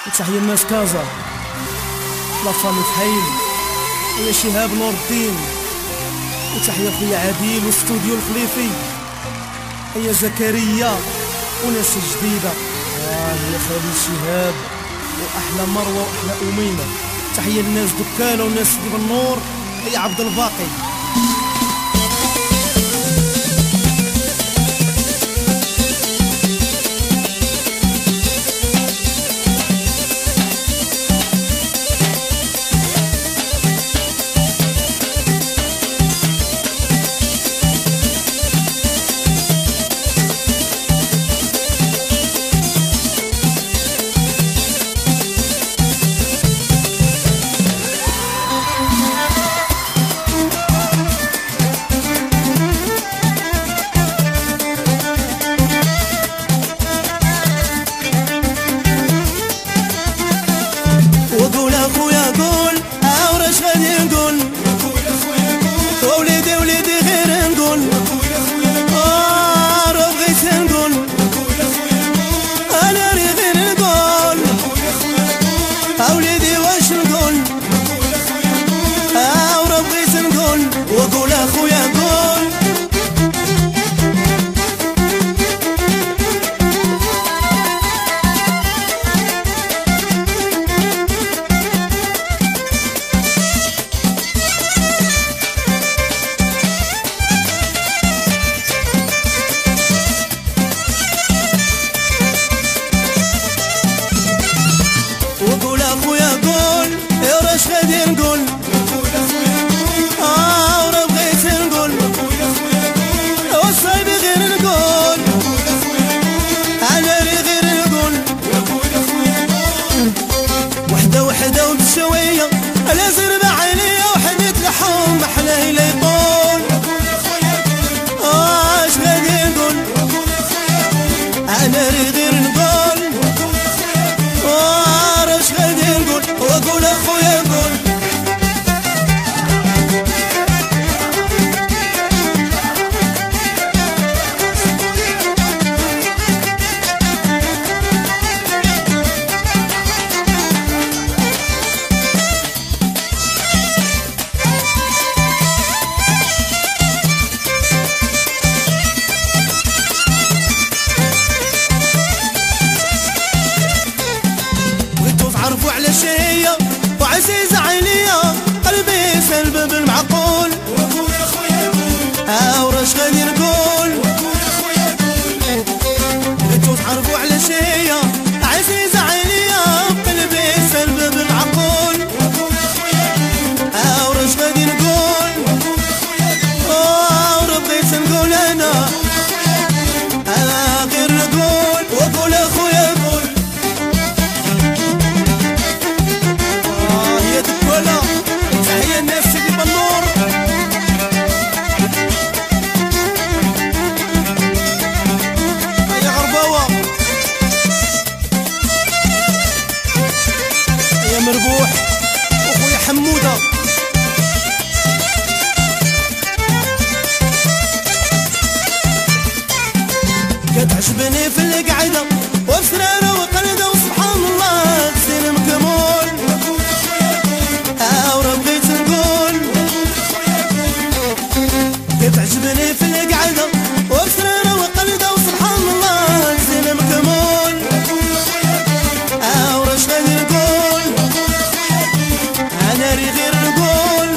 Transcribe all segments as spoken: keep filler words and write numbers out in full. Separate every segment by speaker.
Speaker 1: وتحية الناس كازا لافامي فحيل ويا شهاب نور الدين، وتحية خويا عادل واستوديو الخليفي، هيا زكريا وناس جديدة آه يا خالي شهاب واحلى مروه واحلى اميمه. تحية للناس دكانه وناس ديب النور، هيا عبد الباقي.
Speaker 2: وعزيزة عليا قلبي سلب بالمعقول، وابويا خويا قول اوراش غادي نقول، وابويا خويا قول بغيتو تعرفوا على شيا عزيزة عليا قلبي سلب بالمعقول، وابويا خويا قول اوراش غادي نقول، وابويا خويا قول ورا بغيت نقول انا انا غير نقول وقول اخويا قول. تحية الناس سيدي بنور، هيا غرباوة، هيا مربوح وخويا حمودة. كتعجبني في القعدة وبسرارة وقلدة وسبحان الله زين مكمول، ورا بغيت نقول كتعجبني في القعدة وبسرارة وقلدة وسبحان الله زين مكمول، ورا شغادي نقول انا ري غير نقول.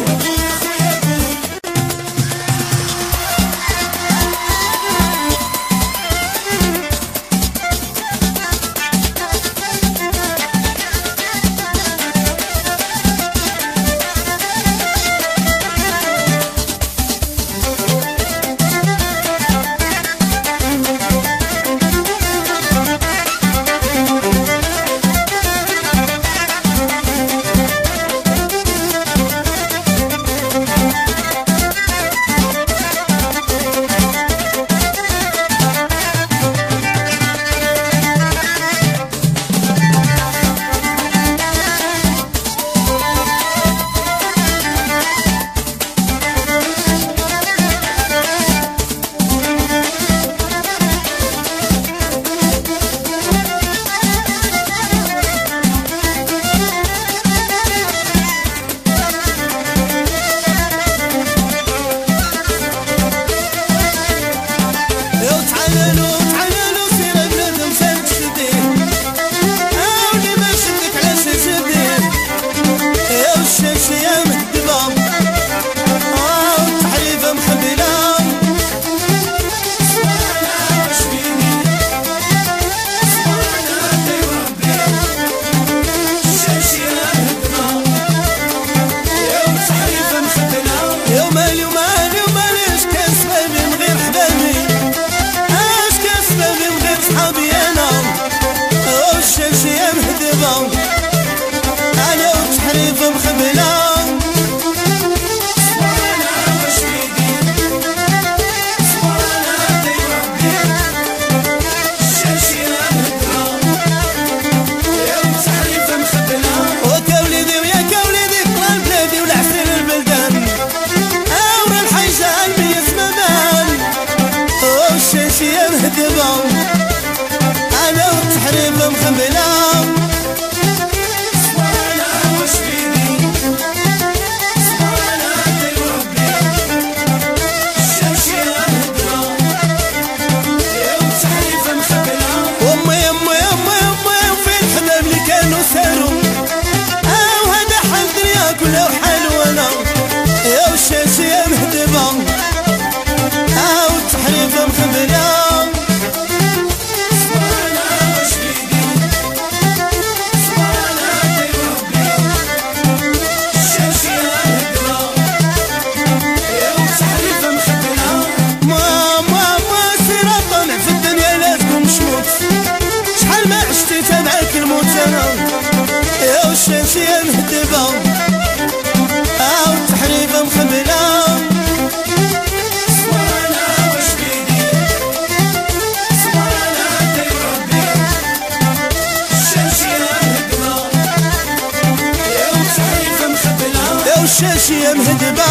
Speaker 2: كانوا ساروا اه وهذا حال الدنيا كلها وحال وانا يا وشاش يا مهدبة اه والتحريفة مخبلة يا وشاش يا مهدبة اه والتحريفة مخبلة صوانا واش بيدي صوانا داير ربي الشاش يا مهدبة يا والتحريفة مخبلة يا وشاش يا مهدبة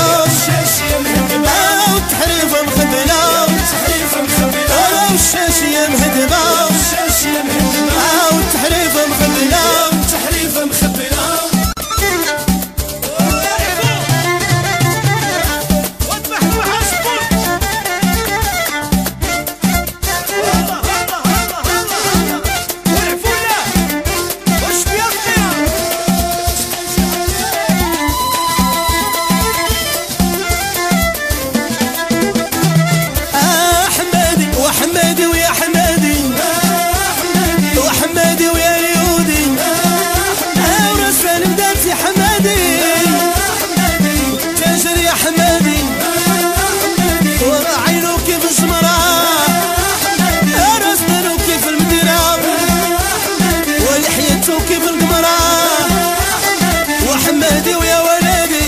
Speaker 2: اه والتحريفة مخبلة اه والشاش يا مهدبة اه والتحريفة مخبلة تحريفة مخبلة واذبح وحاسبون الله الله الله الله وعفوا له واش بيبقى اه حمادي وحمادي ويا حمادي وحمادي ويا اليودي يا حمادي تاجر يا حمادي وعينو كيف الزمرة راسنا كيف المديرة ولحيته كيف القمرة وحمادي ويا ولادي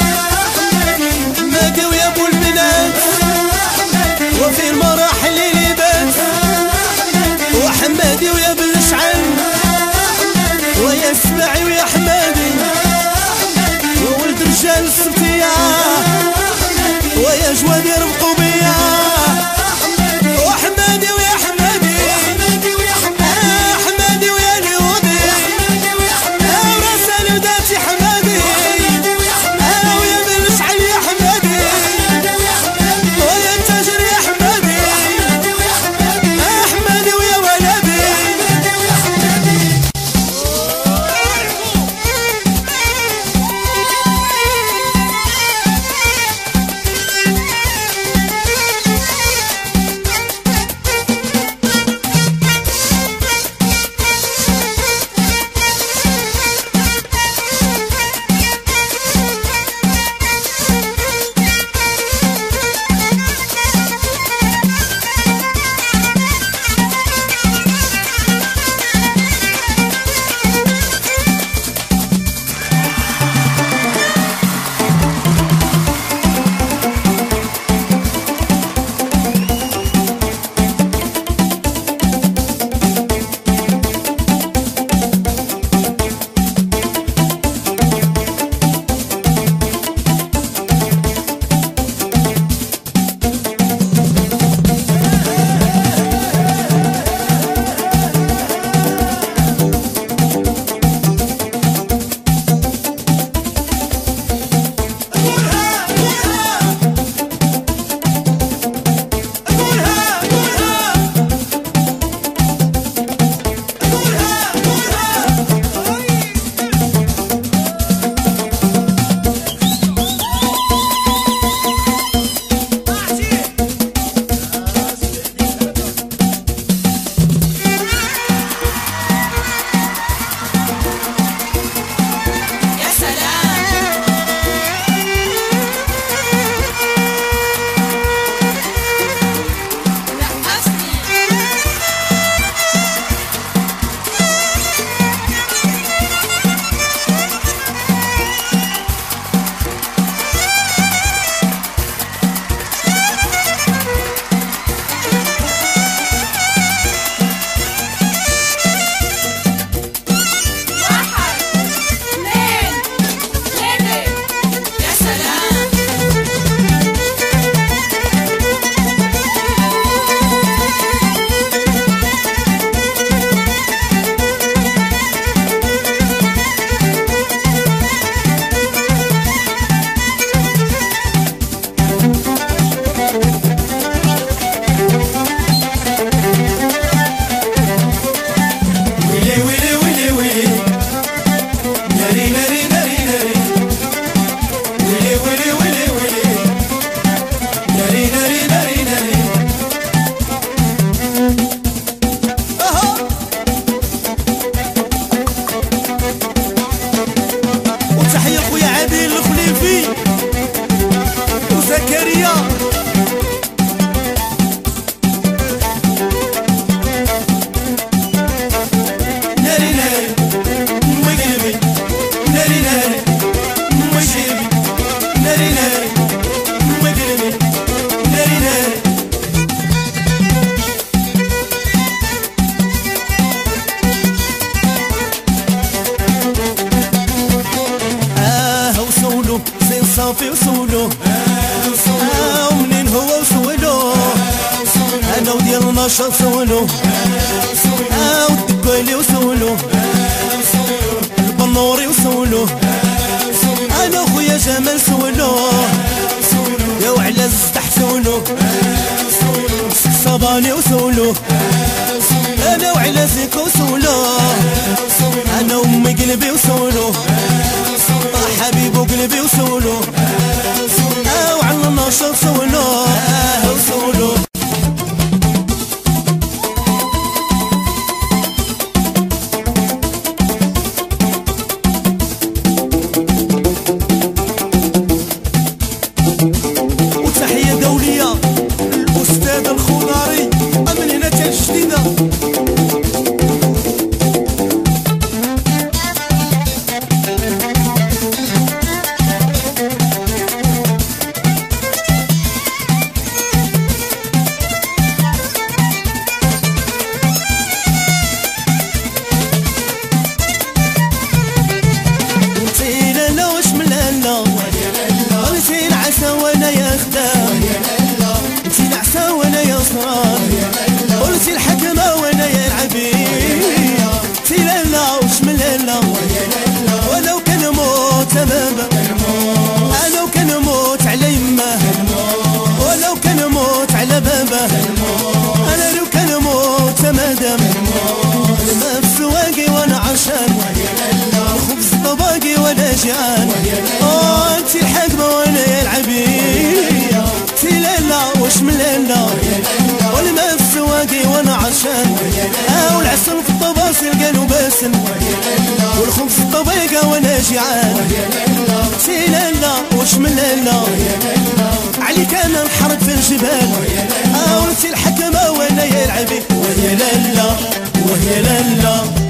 Speaker 2: حمادي ويا ابو البنات وفي المراحل اللي بات وحمادي ويا بالشعل ويا اسماعي ويا حمادي وولد رجال السبتية ويا جوادي ربقوا بيا وحمادي ويا حمادي حمادي ويا حمادي حمادي ويا اليودي النشاط سولو او الدقالي وسولو البنوري وسولو انا خويا جمال سولو يا وعلى الزتح سولو صباني وسولو انا وعلى زيكو سولو انا وامي قلبي وسولو حبيبو قلبي وسولو او على النشاط سولو وسولو وتحية دولية الأستاذ الخضاري من هنا تاج جديدة وانا يا خدام انتي العسى وانا يا صرار قلتي الحكمة وانا يا العبيد انتي لالا وش من لالا ولو كان موت بابا انا وكان موت على يمه ولو كان موت على بابا انا لو كان موت مادام الماء في سواقي وانا عشان الخبز طباقي وانا جعان انتي الحكمة وانا يا العبيد انتي لالا وش من لالا والماء في سواقي وانا عشان او العسل في الطباصل قالوا باسم والخبز في الطبيقة وانا جعان انتي لالا وش من لالا عليك انا نحرق في الجبال او انتي الحكمة وانا يا العبيد وهي لالا وهي لالا